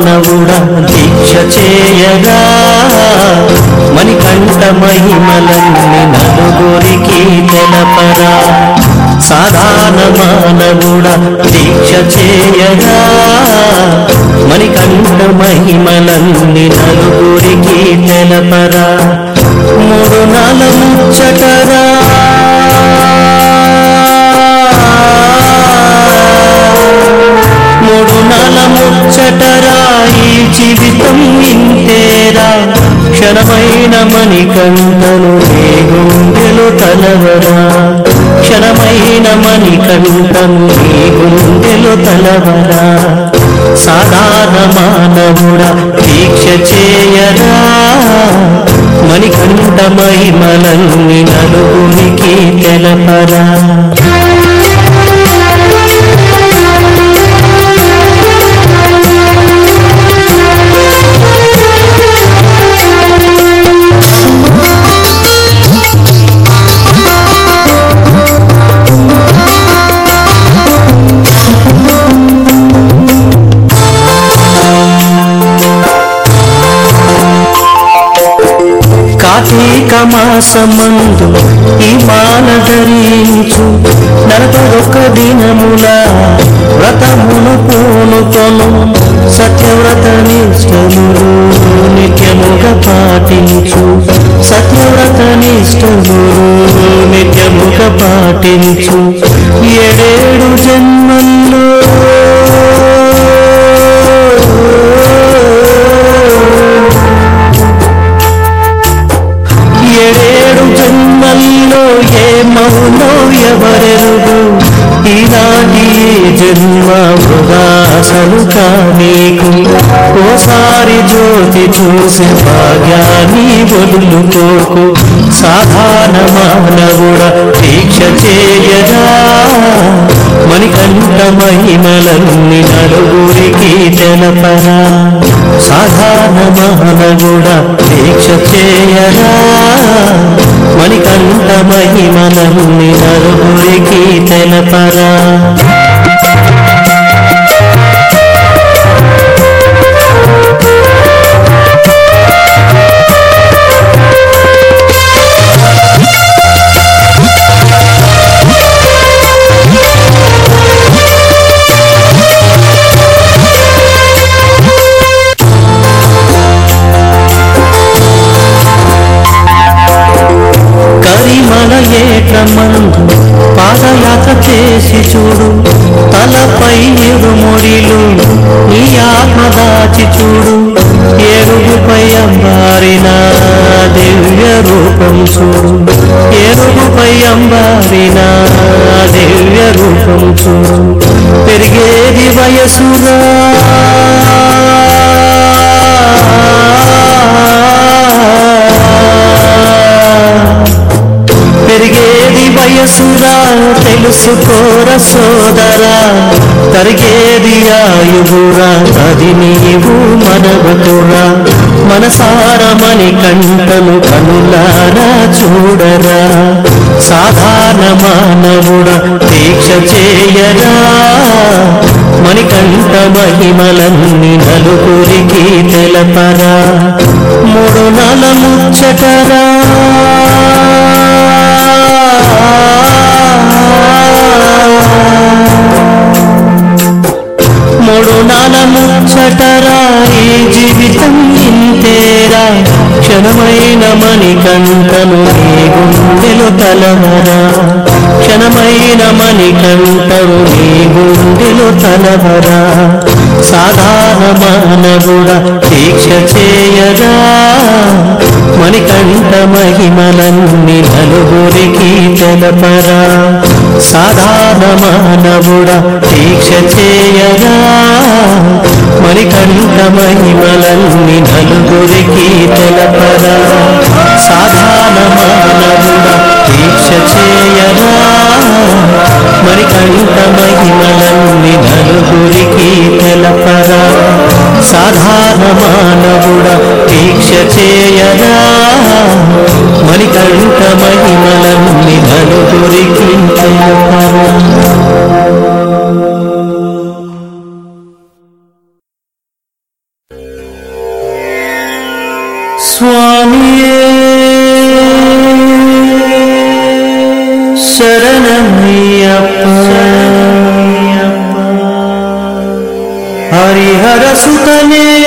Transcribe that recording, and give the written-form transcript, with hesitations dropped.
మానవుడా దీక్ష చేయగా మణికంఠ మహిమలన్నీ నలుగురికి తెలపరా. సాధారణ మానవుడా దీక్ష చేయగా మణికంఠ మహిమలన్నీ నలుగురికి తెలపరా. మూడు నాల ముచ్చటరా మూడు నాల ముచ్చటరా ఈ జీవితం ఇంతేరా. క్షణమైన మణికంఠను నీ గుండెలు తలవరా. క్షణమైన మణికంఠను నీ గుండెలు తలవరా. సాధారణ మానవుడా దీక్ష చేయరా మణికంఠ మహిమలన్నీ నలుగురికి తెలపరా. కార్తీక మాసమందు ఈ మాల ధరించు 41 దినముల వ్రతమును పూనుకొను. సత్యవ్రత నిష్టములు నిత్యముగా పాటించు. సత్యవ్రత నిష్టములు నిత్యముగా పాటించు. 7 జన్మల్లో ఏమవునో ఎవరెరుగు. ఈనాటి జన్మ వృధాసలు కానీకు. ఓసారి జ్యోతి చూసి భాగ్యాన్ని వదులుకోకు. సాధారణ మానవుడా దీక్ష చేయగా మణికంఠ మహిమలన్నీ నలుగురికి తెలపరా. సాధారణ మానవుడా దీక్ష చేయగా మణికంఠ మహిమలన్నీ నలుగురికి తెలపరా. కరిమల ఏట్లమందు పాదయాత్ర చేసి చూడు. తలపై ఇరుముడిలు నీ ఆత్మ దాచి చూడు. ఏరుగుపై అంబారిన దివ్య రూపం చూడు. ఏరుగుపై అంబారిన దివ్య రూపం చూడు. పెరిగేది వయసురా పెరిగేది వయసురా తెలుసుకోర సోదరా. తరిగేది ఆయువురా అది నీవు మనవతురా. మనసార మణికంఠను కనులారా చూడరా. సాధారణ మానవుడా దీక్ష చేయరా మణికంఠ మహిమలన్నీ నలుగురికి తెలపరా. మూడు నాల ముచ్చటరా మూడు నాల ముచ్చటరా ఈ జీవితం ఇంతేరా. క్షణమైన మణికంఠను నీ గుండెలు తలవరా. క్షణమైన మణికంఠను నీ గుండెలు తలవరా. సాధారణ మానవుడా దీక్ష చేయగా మణికంఠ మహిమలన్నీ నలుగురికి తెలపరా. సాధారణ మానవుడా దీక్ష చేయగా మణికంఠ మహిమలన్నీ నలుగురికి తెలపరా. సాధారణ మానవుడా దీక్ష చేయగా మణికంఠ మహిమలన్నీ నలుగురికి తెలపరా. సాధారణ మానవుడా దీక్ష చేయగా మణికంఠ మహిమలన్నీ నలుగురికి తెలపరా. స్వామియే శరణమయ్యప్ప హరిహర సుతనే